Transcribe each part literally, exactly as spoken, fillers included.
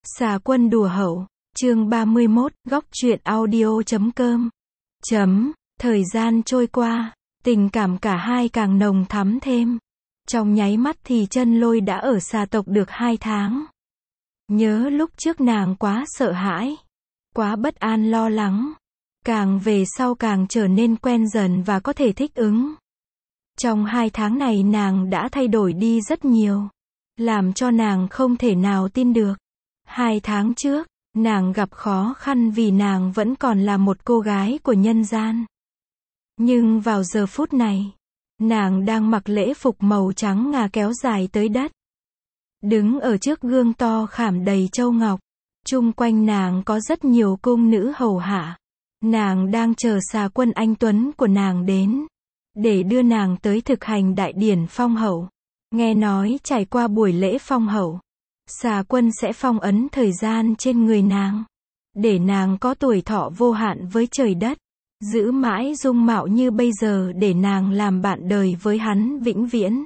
Xà quân đùa hậu, chương ba mươi mốt, góc truyện audio chấm com. Chấm, thời gian trôi qua, tình cảm cả hai càng nồng thắm thêm. Trong nháy mắt thì Chân Lôi đã ở xà tộc được hai tháng. Nhớ lúc trước nàng quá sợ hãi, quá bất an lo lắng. Càng về sau càng trở nên quen dần và có thể thích ứng. Trong hai tháng này nàng đã thay đổi đi rất nhiều, làm cho nàng không thể nào tin được. Hai tháng trước, nàng gặp khó khăn vì nàng vẫn còn là một cô gái của nhân gian. Nhưng vào giờ phút này, nàng đang mặc lễ phục màu trắng ngà kéo dài tới đất. Đứng ở trước gương to khảm đầy châu ngọc, chung quanh nàng có rất nhiều cung nữ hầu hạ. Nàng đang chờ xà quân anh tuấn của nàng đến, để đưa nàng tới thực hành đại điển phong hậu. Nghe nói trải qua buổi lễ phong hậu, xà quân sẽ phong ấn thời gian trên người nàng, để nàng có tuổi thọ vô hạn với trời đất, giữ mãi dung mạo như bây giờ để nàng làm bạn đời với hắn vĩnh viễn.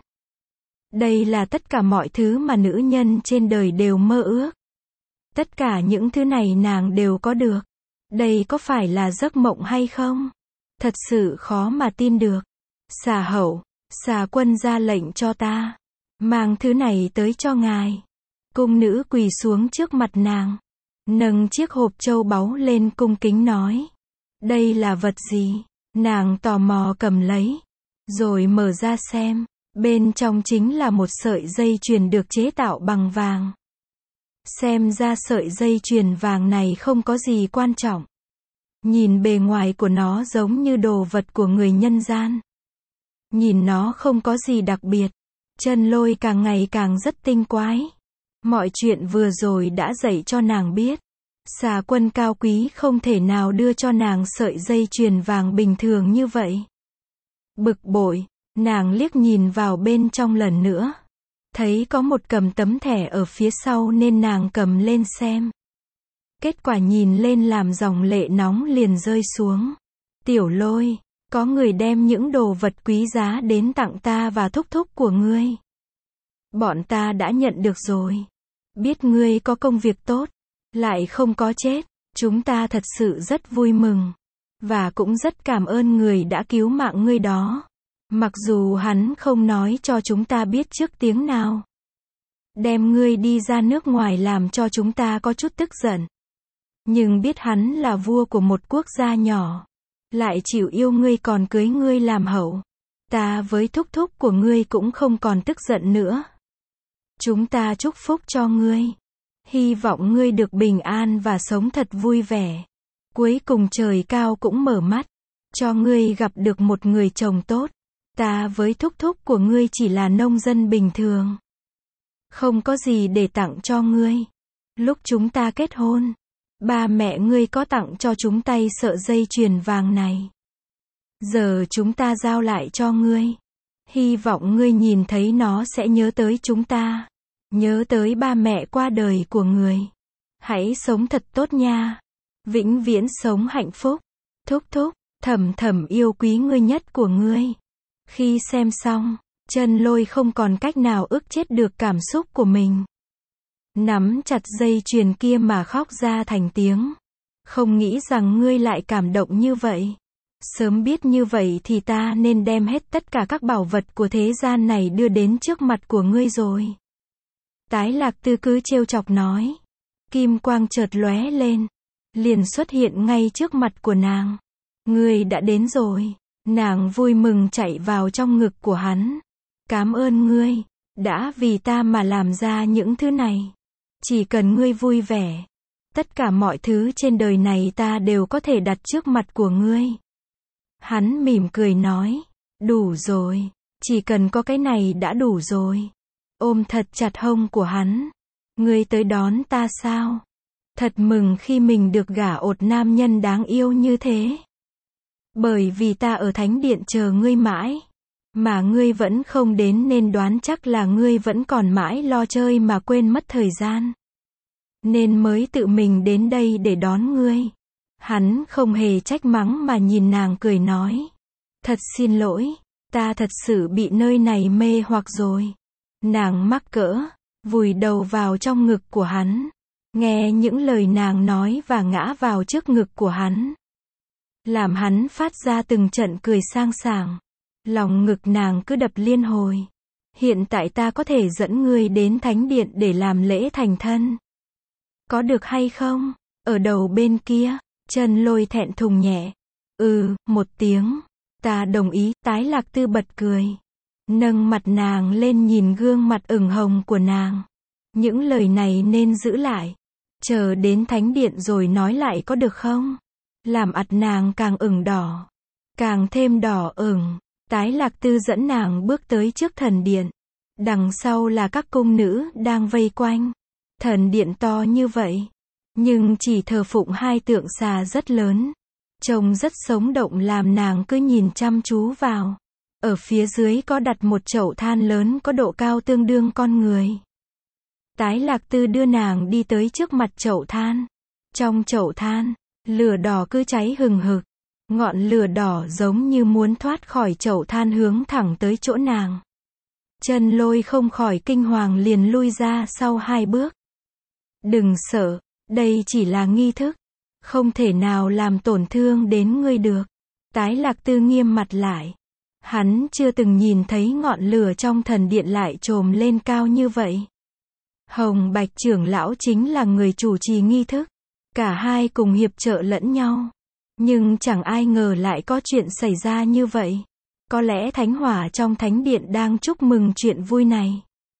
Đây là tất cả mọi thứ mà nữ nhân trên đời đều mơ ước. Tất cả những thứ này nàng đều có được. Đây có phải là giấc mộng hay không? Thật sự khó mà tin được. Xà hậu, xà quân ra lệnh cho ta, mang thứ này tới cho ngài. Cung nữ quỳ xuống trước mặt nàng, nâng chiếc hộp châu báu lên cung kính nói. Đây là vật gì? Nàng tò mò cầm lấy, rồi mở ra xem. Bên trong chính là một sợi dây chuyền được chế tạo bằng vàng. Xem ra sợi dây chuyền vàng này không có gì quan trọng. Nhìn bề ngoài của nó giống như đồ vật của người nhân gian. Nhìn nó không có gì đặc biệt. Chân Lôi càng ngày càng rất tinh quái. Mọi chuyện vừa rồi đã dạy cho nàng biết. Xà quân cao quý không thể nào đưa cho nàng sợi dây chuyền vàng bình thường như vậy. Bực bội, nàng liếc nhìn vào bên trong lần nữa. Thấy có một cầm tấm thẻ ở phía sau nên nàng cầm lên xem. Kết quả nhìn lên làm dòng lệ nóng liền rơi xuống. Tiểu Lôi, có người đem những đồ vật quý giá đến tặng ta và thúc thúc của ngươi. Bọn ta đã nhận được rồi. Biết ngươi có công việc tốt, lại không có chết. Chúng ta thật sự rất vui mừng. Và cũng rất cảm ơn người đã cứu mạng ngươi đó. Mặc dù hắn không nói cho chúng ta biết trước tiếng nào. Đem ngươi đi ra nước ngoài làm cho chúng ta có chút tức giận. Nhưng biết hắn là vua của một quốc gia nhỏ, lại chịu yêu ngươi còn cưới ngươi làm hậu. Ta với thúc thúc của ngươi cũng không còn tức giận nữa. Chúng ta chúc phúc cho ngươi. Hy vọng ngươi được bình an và sống thật vui vẻ. Cuối cùng trời cao cũng mở mắt, cho ngươi gặp được một người chồng tốt. Ta với thúc thúc của ngươi chỉ là nông dân bình thường. Không có gì để tặng cho ngươi. Lúc chúng ta kết hôn, ba mẹ ngươi có tặng cho chúng tay sợi dây chuyền vàng này. Giờ chúng ta giao lại cho ngươi. Hy vọng ngươi nhìn thấy nó sẽ nhớ tới chúng ta. Nhớ tới ba mẹ qua đời của người. Hãy sống thật tốt nha. Vĩnh viễn sống hạnh phúc. Thúc thúc, thầm thầm yêu quý ngươi nhất của ngươi. Khi xem xong, Chân Lôi không còn cách nào ức chế được cảm xúc của mình. Nắm chặt dây chuyền kia mà khóc ra thành tiếng. Không nghĩ rằng ngươi lại cảm động như vậy. Sớm biết như vậy thì ta nên đem hết tất cả các bảo vật của thế gian này đưa đến trước mặt của ngươi rồi. Tái Lạc Tư cứ trêu chọc nói. Kim quang chợt lóe lên, liền xuất hiện ngay trước mặt của nàng. Ngươi đã đến rồi. Nàng vui mừng chạy vào trong ngực của hắn. Cảm ơn ngươi, đã vì ta mà làm ra những thứ này. Chỉ cần ngươi vui vẻ, tất cả mọi thứ trên đời này ta đều có thể đặt trước mặt của ngươi. Hắn mỉm cười nói, đủ rồi, chỉ cần có cái này đã đủ rồi. Ôm thật chặt hông của hắn. Ngươi tới đón ta sao? Thật mừng khi mình được gả ột nam nhân đáng yêu như thế. Bởi vì ta ở thánh điện chờ ngươi mãi, mà ngươi vẫn không đến nên đoán chắc là ngươi vẫn còn mãi lo chơi mà quên mất thời gian. Nên mới tự mình đến đây để đón ngươi. Hắn không hề trách mắng mà nhìn nàng cười nói. Thật xin lỗi, ta thật sự bị nơi này mê hoặc rồi. Nàng mắc cỡ, vùi đầu vào trong ngực của hắn. nghe những lời nàng nói và ngã vào trước ngực của hắn. Làm hắn phát ra từng trận cười sang sảng. Lòng ngực nàng cứ đập liên hồi. Hiện tại ta có thể dẫn ngươi đến thánh điện để làm lễ thành thân. Có được hay không? Ở đầu bên kia, Chân Lôi thẹn thùng nhẹ. Ừ, một tiếng. Ta đồng ý, Tái Lạc Tư bật cười. Nâng mặt nàng lên nhìn gương mặt ửng hồng của nàng. Những lời này nên giữ lại. Chờ đến thánh điện rồi nói lại có được không? Làm ặt nàng càng ửng đỏ. Càng thêm đỏ ửng. Tái Lạc Tư dẫn nàng bước tới trước thần điện. Đằng sau là các cung nữ đang vây quanh. Thần điện to như vậy. Nhưng chỉ thờ phụng hai tượng xà rất lớn. Trông rất sống động làm nàng cứ nhìn chăm chú vào. Ở phía dưới có đặt một chậu than lớn có độ cao tương đương con người. Tái Lạc Tư đưa nàng đi tới trước mặt chậu than. Trong chậu than, lửa đỏ cứ cháy hừng hực. Ngọn lửa đỏ giống như muốn thoát khỏi chậu than hướng thẳng tới chỗ nàng. Chân Lôi không khỏi kinh hoàng liền lui ra sau hai bước. Đừng sợ, đây chỉ là nghi thức. Không thể nào làm tổn thương đến ngươi được. Tái Lạc Tư nghiêm mặt lại. Hắn chưa từng nhìn thấy ngọn lửa trong thần điện lại trồm lên cao như vậy. Hồng Bạch trưởng lão chính là người chủ trì nghi thức. Cả hai cùng hiệp trợ lẫn nhau. Nhưng chẳng ai ngờ lại có chuyện xảy ra như vậy. Có lẽ thánh hỏa trong thánh điện đang chúc mừng chuyện vui này.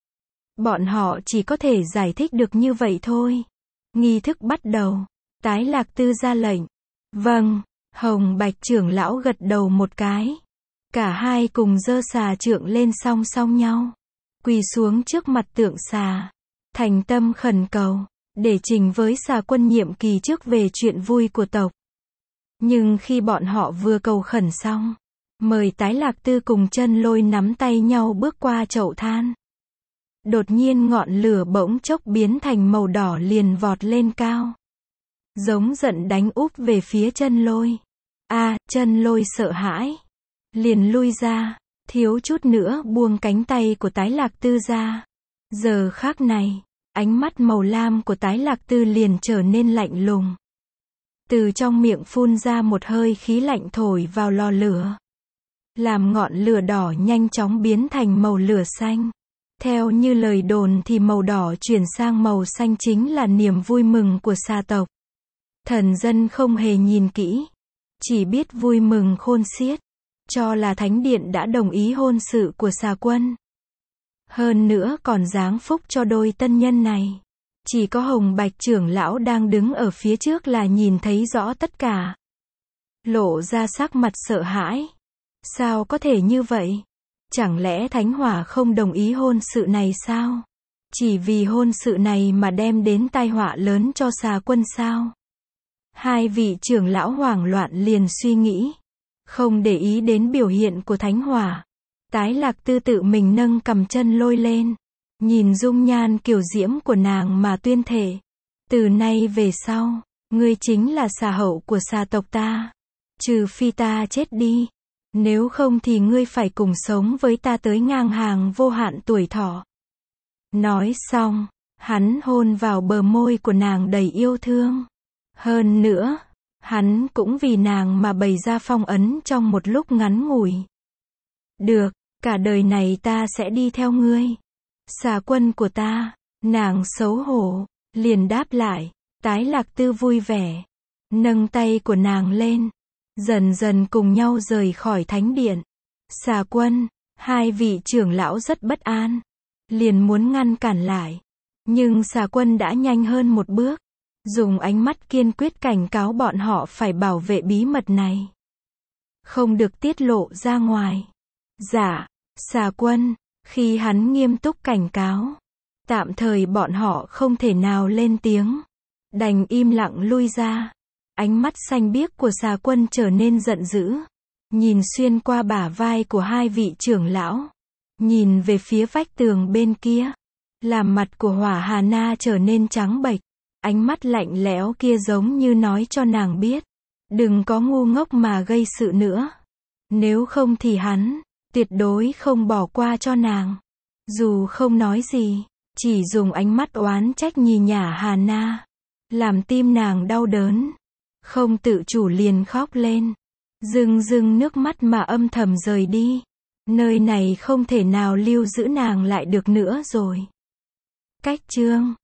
Bọn họ chỉ có thể giải thích được như vậy thôi. Nghi thức bắt đầu. Tái Lạc Tư ra lệnh. Vâng, Hồng Bạch trưởng lão gật đầu một cái. Cả hai cùng giơ xà trượng lên song song nhau. Quỳ xuống trước mặt tượng xà. Thành tâm khẩn cầu. Để trình với xà quân nhiệm kỳ trước về chuyện vui của tộc. Nhưng khi bọn họ vừa cầu khẩn xong. Mời Tái Lạc Tư cùng Chân Lôi nắm tay nhau bước qua chậu than. Đột nhiên ngọn lửa bỗng chốc biến thành màu đỏ liền vọt lên cao. Giống giận đánh úp về phía Chân Lôi. A, Chân Lôi sợ hãi. Liền lui ra, thiếu chút nữa buông cánh tay của Tái Lạc Tư ra. Giờ khác này, ánh mắt màu lam của Tái Lạc Tư liền trở nên lạnh lùng. Từ trong miệng phun ra một hơi khí lạnh thổi vào lò lửa. Làm ngọn lửa đỏ nhanh chóng biến thành màu lửa xanh. Theo như lời đồn thì màu đỏ chuyển sang màu xanh chính là niềm vui mừng của xà tộc. Thần dân không hề nhìn kỹ. Chỉ biết vui mừng khôn xiết. Cho là thánh điện đã đồng ý hôn sự của xà quân. Hơn nữa còn giáng phúc cho đôi tân nhân này. Chỉ có Hồng Bạch trưởng lão đang đứng ở phía trước là nhìn thấy rõ tất cả. Lộ ra sắc mặt sợ hãi. Sao có thể như vậy? Chẳng lẽ Thánh Hỏa không đồng ý hôn sự này sao? Chỉ vì hôn sự này mà đem đến tai họa lớn cho xà quân sao? Hai vị trưởng lão hoảng loạn liền suy nghĩ. Không để ý đến biểu hiện của Thánh Hỏa. Tái Lạc Tư tự mình nâng cầm Chân Lôi lên. Nhìn dung nhan kiều diễm của nàng mà tuyên thệ. Từ nay về sau, ngươi chính là xà hậu của xà tộc ta. Trừ phi ta chết đi. Nếu không thì ngươi phải cùng sống với ta tới ngang hàng vô hạn tuổi thọ. Nói xong, hắn hôn vào bờ môi của nàng đầy yêu thương. Hơn nữa, hắn cũng vì nàng mà bày ra phong ấn trong một lúc ngắn ngủi. Được, cả đời này ta sẽ đi theo ngươi. Xà quân của ta, nàng xấu hổ, liền đáp lại. Tái Lạc Tư vui vẻ, nâng tay của nàng lên. Dần dần cùng nhau rời khỏi thánh điện. Xà quân, hai vị trưởng lão rất bất an. Liền muốn ngăn cản lại. Nhưng xà quân đã nhanh hơn một bước. Dùng ánh mắt kiên quyết cảnh cáo bọn họ phải bảo vệ bí mật này. Không được tiết lộ ra ngoài. Dạ, xà quân, khi hắn nghiêm túc cảnh cáo. Tạm thời bọn họ không thể nào lên tiếng. Đành im lặng lui ra. Ánh mắt xanh biếc của xà quân trở nên giận dữ. Nhìn xuyên qua bả vai của hai vị trưởng lão. Nhìn về phía vách tường bên kia. Làm mặt của Hỏa Hà Na trở nên trắng bệch. Ánh mắt lạnh lẽo kia giống như nói cho nàng biết. Đừng có ngu ngốc mà gây sự nữa. Nếu không thì hắn, tuyệt đối không bỏ qua cho nàng. Dù không nói gì, chỉ dùng ánh mắt oán trách nhì nhả Hà Na. làm tim nàng đau đớn. Không tự chủ liền khóc lên. Rưng rưng nước mắt mà âm thầm rời đi. Nơi này không thể nào lưu giữ nàng lại được nữa rồi. Cách chương